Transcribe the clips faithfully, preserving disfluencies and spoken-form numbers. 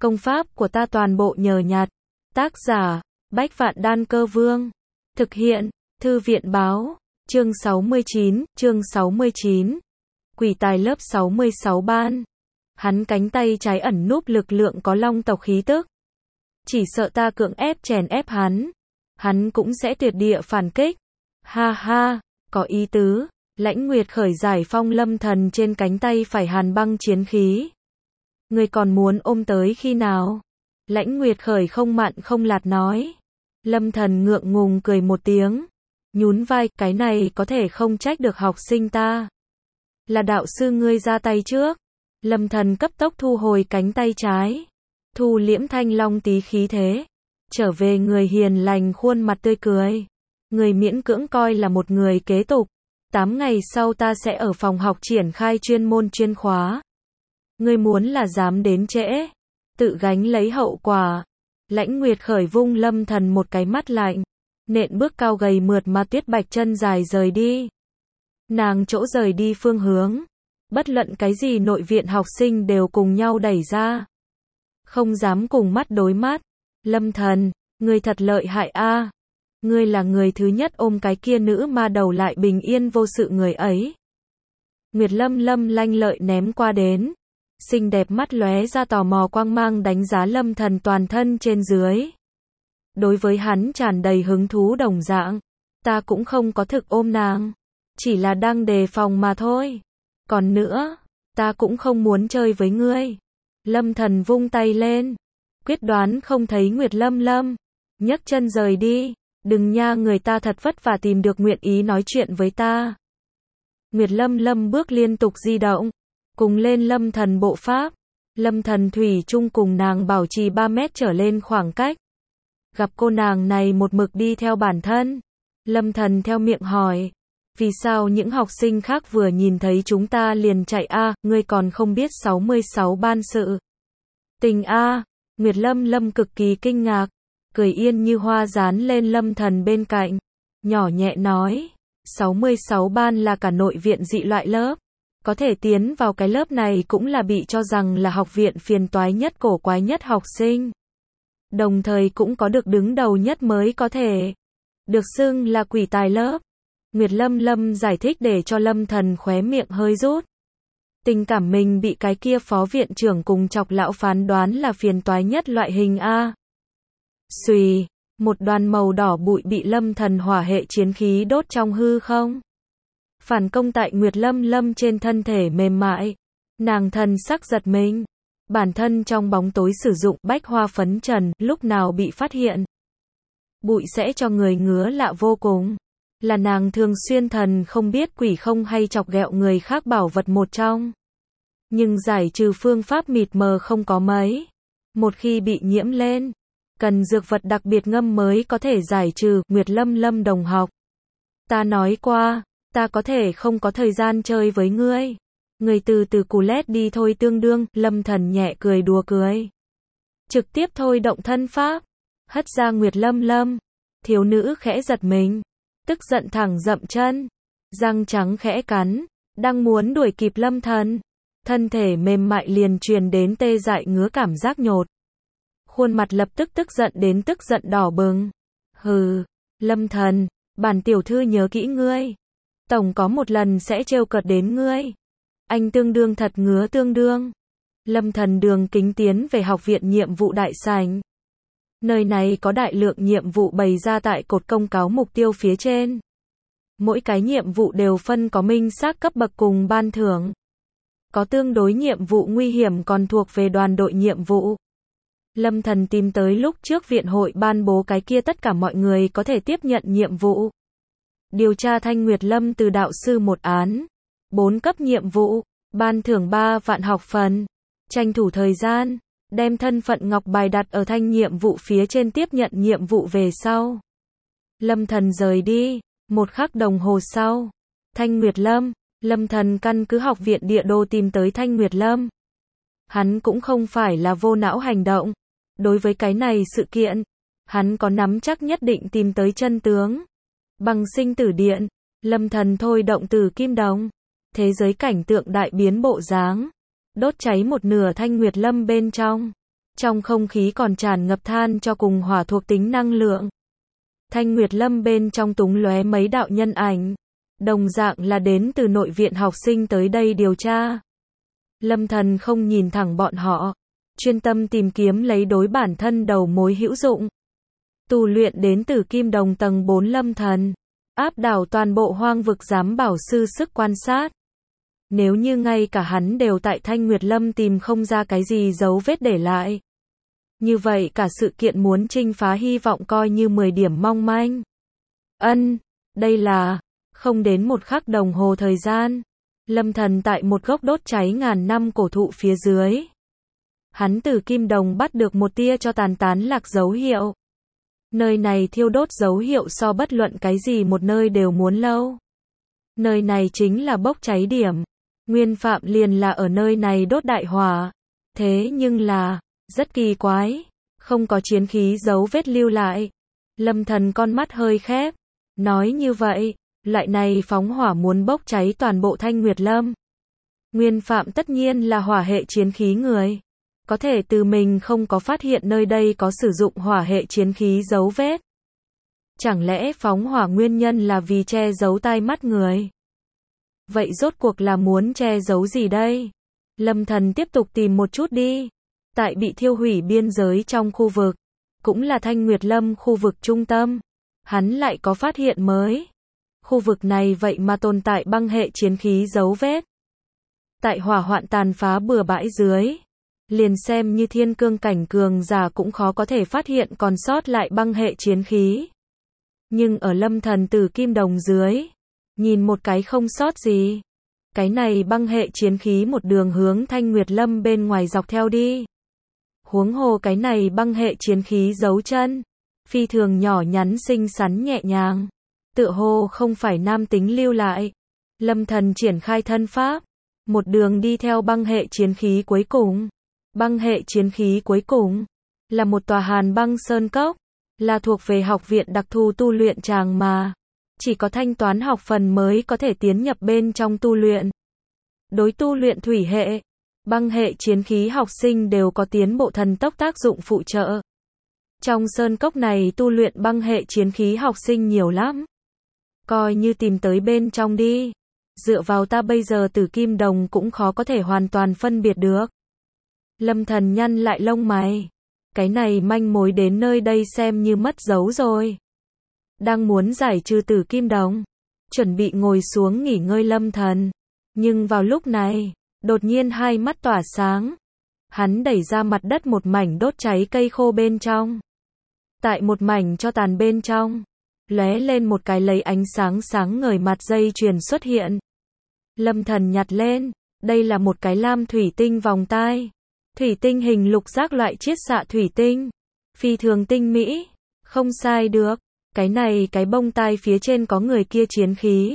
Công pháp của ta toàn bộ nhờ nhặt. Tác giả, Bách Vạn Đan Cơ Vương. Thực hiện, Thư viện Báo. Chương sáu mươi chín, chương sáu mươi chín. Quỷ tài lớp sáu mươi sáu ban. Hắn cánh tay trái ẩn núp lực lượng có long tộc khí tức. Chỉ sợ ta cưỡng ép chèn ép hắn. Hắn cũng sẽ tuyệt địa phản kích. Ha ha, có ý tứ. Lãnh Nguyệt khởi giải phong Lâm Thần trên cánh tay phải hàn băng chiến khí. Ngươi còn muốn ôm tới khi nào? Lãnh Nguyệt khởi không mặn không lạt nói. Lâm Thần ngượng ngùng cười một tiếng. Nhún vai, cái này có thể không trách được học sinh ta. Là đạo sư ngươi ra tay trước. Lâm Thần cấp tốc thu hồi cánh tay trái. Thu liễm thanh long tí khí thế. Trở về người hiền lành khuôn mặt tươi cười. Người miễn cưỡng coi là một người kế tục. Tám ngày sau ta sẽ ở phòng học triển khai chuyên môn chuyên khóa. Ngươi muốn là dám đến trễ. Tự gánh lấy hậu quả. Lãnh Nguyệt khởi vung Lâm Thần một cái mắt lạnh. Nện bước cao gầy mượt mà tuyết bạch chân dài rời đi. Nàng chỗ rời đi phương hướng. Bất luận cái gì nội viện học sinh đều cùng nhau đẩy ra. Không dám cùng mắt đối mắt. Lâm Thần, ngươi thật lợi hại a. Ngươi là người thứ nhất ôm cái kia nữ ma đầu lại bình yên vô sự người ấy. Nguyệt Lâm Lâm lanh lợi ném qua đến. Xinh đẹp mắt lóe ra tò mò quang mang đánh giá Lâm Thần toàn thân trên dưới. Đối với hắn tràn đầy hứng thú đồng dạng. Ta cũng không có thực ôm nàng. Chỉ là đang đề phòng mà thôi. Còn nữa, ta cũng không muốn chơi với ngươi. Lâm Thần vung tay lên. Quyết đoán không thấy Nguyệt Lâm Lâm. Nhấc chân rời đi. Đừng nha, người ta thật vất vả tìm được nguyện ý nói chuyện với ta. Nguyệt Lâm Lâm bước liên tục di động. Cùng lên Lâm Thần bộ pháp. Lâm Thần thủy chung cùng nàng bảo trì ba mét trở lên khoảng cách. Gặp cô nàng này một mực đi theo bản thân. Lâm Thần theo miệng hỏi. Vì sao những học sinh khác vừa nhìn thấy chúng ta liền chạy a, à, ngươi còn không biết sáu mươi sáu ban sự. Tình a, à. Nguyệt Lâm Lâm cực kỳ kinh ngạc. Cười yên như hoa dán lên Lâm Thần bên cạnh. Nhỏ nhẹ nói. sáu mươi sáu ban là cả nội viện dị loại lớp. Có thể tiến vào cái lớp này cũng là bị cho rằng là học viện phiền toái nhất cổ quái nhất học sinh. Đồng thời cũng có được đứng đầu nhất mới có thể. Được xưng là quỷ tài lớp. Nguyệt Lâm Lâm giải thích để cho Lâm Thần khóe miệng hơi rút. Tình cảm mình bị cái kia phó viện trưởng cùng chọc lão phán đoán là phiền toái nhất loại hình A. Xùy, một đoàn màu đỏ bụi bị Lâm Thần hỏa hệ chiến khí đốt trong hư không. Phản công tại Nguyệt Lâm Lâm trên thân thể mềm mại. Nàng thần sắc giật mình. Bản thân trong bóng tối sử dụng bách hoa phấn trần, lúc nào bị phát hiện. Bụi sẽ cho người ngứa lạ vô cùng. Là nàng thường xuyên thần không biết quỷ không hay chọc ghẹo người khác bảo vật một trong. Nhưng giải trừ phương pháp mịt mờ không có mấy. Một khi bị nhiễm lên, cần dược vật đặc biệt ngâm mới có thể giải trừ. Nguyệt Lâm Lâm đồng học. Ta nói qua, ta có thể không có thời gian chơi với ngươi. Người từ từ cù lét đi thôi tương đương. Lâm Thần nhẹ cười đùa cười. Trực tiếp thôi động thân pháp. Hất ra Nguyệt Lâm Lâm. Thiếu nữ khẽ giật mình. Tức giận thẳng dậm chân. Răng trắng khẽ cắn. Đang muốn đuổi kịp Lâm Thần. Thân thể mềm mại liền truyền đến tê dại ngứa cảm giác nhột. Khuôn mặt lập tức tức giận đến tức giận đỏ bừng. Hừ, Lâm Thần, bản tiểu thư nhớ kỹ ngươi. Tổng có một lần sẽ trêu cợt đến ngươi. Anh tương đương thật ngứa tương đương. Lâm Thần đường kính tiến về học viện nhiệm vụ đại sảnh. Nơi này có đại lượng nhiệm vụ bày ra tại cột công cáo mục tiêu phía trên. Mỗi cái nhiệm vụ đều phân có minh xác cấp bậc cùng ban thưởng. Có tương đối nhiệm vụ nguy hiểm còn thuộc về đoàn đội nhiệm vụ. Lâm Thần tìm tới lúc trước viện hội ban bố cái kia tất cả mọi người có thể tiếp nhận nhiệm vụ. Điều tra Thanh Nguyệt Lâm từ đạo sư một án. Bốn cấp nhiệm vụ. Ban thưởng ba vạn học phần. Tranh thủ thời gian. Đem thân phận ngọc bài đặt ở thanh nhiệm vụ phía trên tiếp nhận nhiệm vụ về sau. Lâm Thần rời đi. Một khắc đồng hồ sau. Thanh Nguyệt Lâm. Lâm Thần căn cứ học viện địa đô tìm tới Thanh Nguyệt Lâm. Hắn cũng không phải là vô não hành động. Đối với cái này sự kiện, hắn có nắm chắc nhất định tìm tới chân tướng. Bằng sinh tử điện, Lâm Thần thôi động từ kim đồng. Thế giới cảnh tượng đại biến bộ dáng. Đốt cháy một nửa Thanh Nguyệt Lâm bên trong. Trong không khí còn tràn ngập than cho cùng hỏa thuộc tính năng lượng. Thanh Nguyệt Lâm bên trong túng lóe mấy đạo nhân ảnh. Đồng dạng là đến từ nội viện học sinh tới đây điều tra. Lâm Thần không nhìn thẳng bọn họ. Chuyên tâm tìm kiếm lấy đối bản thân đầu mối hữu dụng. Tu luyện đến từ Kim Đồng tầng bốn Lâm Thần. Áp đảo toàn bộ hoang vực giám bảo sư sức quan sát. Nếu như ngay cả hắn đều tại Thanh Nguyệt Lâm tìm không ra cái gì dấu vết để lại. Như vậy cả sự kiện muốn chinh phá hy vọng coi như mười điểm mong manh. Ân, đây là, không đến một khắc đồng hồ thời gian. Lâm Thần tại một gốc đốt cháy ngàn năm cổ thụ phía dưới. Hắn từ kim đồng bắt được một tia cho tàn tán lạc dấu hiệu. Nơi này thiêu đốt dấu hiệu so bất luận cái gì một nơi đều muốn lâu. Nơi này chính là bốc cháy điểm. Nguyên Phạm liền là ở nơi này đốt đại hỏa. Thế nhưng là, rất kỳ quái, không có chiến khí dấu vết lưu lại. Lâm Thần con mắt hơi khép. Nói như vậy, loại này phóng hỏa muốn bốc cháy toàn bộ Thanh Nguyệt Lâm. Nguyên Phạm tất nhiên là hỏa hệ chiến khí người. Có thể từ mình không có phát hiện nơi đây có sử dụng hỏa hệ chiến khí dấu vết. Chẳng lẽ phóng hỏa nguyên nhân là vì che giấu tai mắt người? Vậy rốt cuộc là muốn che giấu gì đây? Lâm Thần tiếp tục tìm một chút đi. Tại bị thiêu hủy biên giới trong khu vực, cũng là Thanh Nguyệt Lâm khu vực trung tâm, hắn lại có phát hiện mới. Khu vực này vậy mà tồn tại băng hệ chiến khí dấu vết. Tại hỏa hoạn tàn phá bừa bãi dưới, liền xem như thiên cương cảnh cường giả cũng khó có thể phát hiện còn sót lại băng hệ chiến khí. Nhưng ở Lâm Thần từ kim đồng dưới, nhìn một cái không sót gì. Cái này băng hệ chiến khí một đường hướng Thanh Nguyệt Lâm bên ngoài dọc theo đi. Huống hồ cái này băng hệ chiến khí dấu chân, phi thường nhỏ nhắn xinh xắn nhẹ nhàng. Tựa hồ không phải nam tính lưu lại. Lâm Thần triển khai thân pháp, một đường đi theo băng hệ chiến khí cuối cùng. Băng hệ chiến khí cuối cùng là một tòa hàn băng sơn cốc, là thuộc về học viện đặc thù tu luyện tràng mà. Chỉ có thanh toán học phần mới có thể tiến nhập bên trong tu luyện. Đối tu luyện thủy hệ, băng hệ chiến khí học sinh đều có tiến bộ thần tốc tác dụng phụ trợ. Trong sơn cốc này tu luyện băng hệ chiến khí học sinh nhiều lắm. Coi như tìm tới bên trong đi. Dựa vào ta bây giờ từ kim đồng cũng khó có thể hoàn toàn phân biệt được. Lâm Thần nhăn lại lông mày. Cái này manh mối đến nơi đây xem như mất dấu rồi. Đang muốn giải trừ tử kim đồng, chuẩn bị ngồi xuống nghỉ ngơi Lâm Thần. Nhưng vào lúc này, đột nhiên hai mắt tỏa sáng. Hắn đẩy ra mặt đất một mảnh đốt cháy cây khô bên trong. Tại một mảnh cho tàn bên trong, lóe lên một cái lấy ánh sáng sáng ngời mặt dây chuyền xuất hiện. Lâm Thần nhặt lên, đây là một cái lam thủy tinh vòng tai. Thủy tinh hình lục giác loại chiết xạ thủy tinh. Phi thường tinh mỹ, không sai được. Cái này cái bông tai phía trên có người kia chiến khí.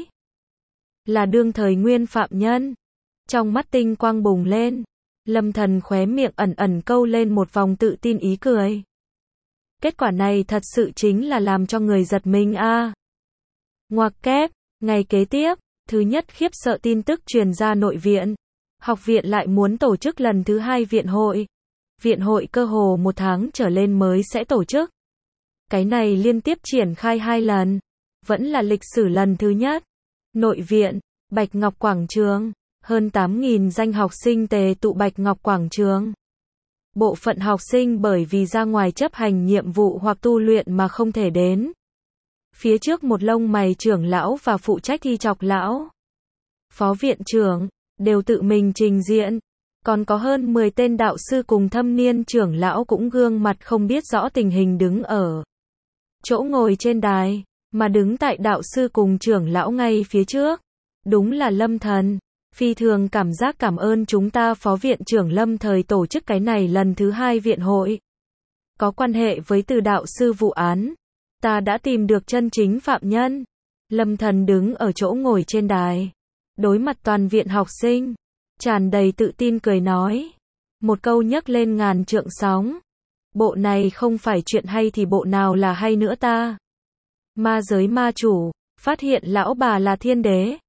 Là đương thời Nguyên Phạm nhân. Trong mắt tinh quang bùng lên. Lâm Thần khóe miệng ẩn ẩn câu lên một vòng tự tin ý cười. Kết quả này thật sự chính là làm cho người giật mình a. À. Ngoặc kép, ngày kế tiếp, thứ nhất khiếp sợ tin tức truyền ra nội viện. Học viện lại muốn tổ chức lần thứ hai viện hội. Viện hội cơ hồ một tháng trở lên mới sẽ tổ chức. Cái này liên tiếp triển khai hai lần. Vẫn là lịch sử lần thứ nhất. Nội viện, Bạch Ngọc Quảng Trường. Hơn tám nghìn danh học sinh tề tụ Bạch Ngọc Quảng Trường. Bộ phận học sinh bởi vì ra ngoài chấp hành nhiệm vụ hoặc tu luyện mà không thể đến. Phía trước một lông mày trưởng lão và phụ trách thi chọc lão, phó viện trưởng, đều tự mình trình diện. Còn có hơn mười tên đạo sư cùng thâm niên trưởng lão cũng gương mặt không biết rõ tình hình đứng ở chỗ ngồi trên đài, mà đứng tại đạo sư cùng trưởng lão ngay phía trước. Đúng là Lâm Thần. Phi thường cảm giác cảm ơn chúng ta phó viện trưởng Lâm thời tổ chức cái này lần thứ hai viện hội. Có quan hệ với từ đạo sư vụ án. Ta đã tìm được chân chính phạm nhân. Lâm Thần đứng ở chỗ ngồi trên đài. Đối mặt toàn viện học sinh. Tràn đầy tự tin cười nói. Một câu nhấc lên ngàn trượng sóng. Bộ này không phải chuyện hay thì bộ nào là hay nữa ta. Ma giới ma chủ. Phát hiện lão bà là thiên đế.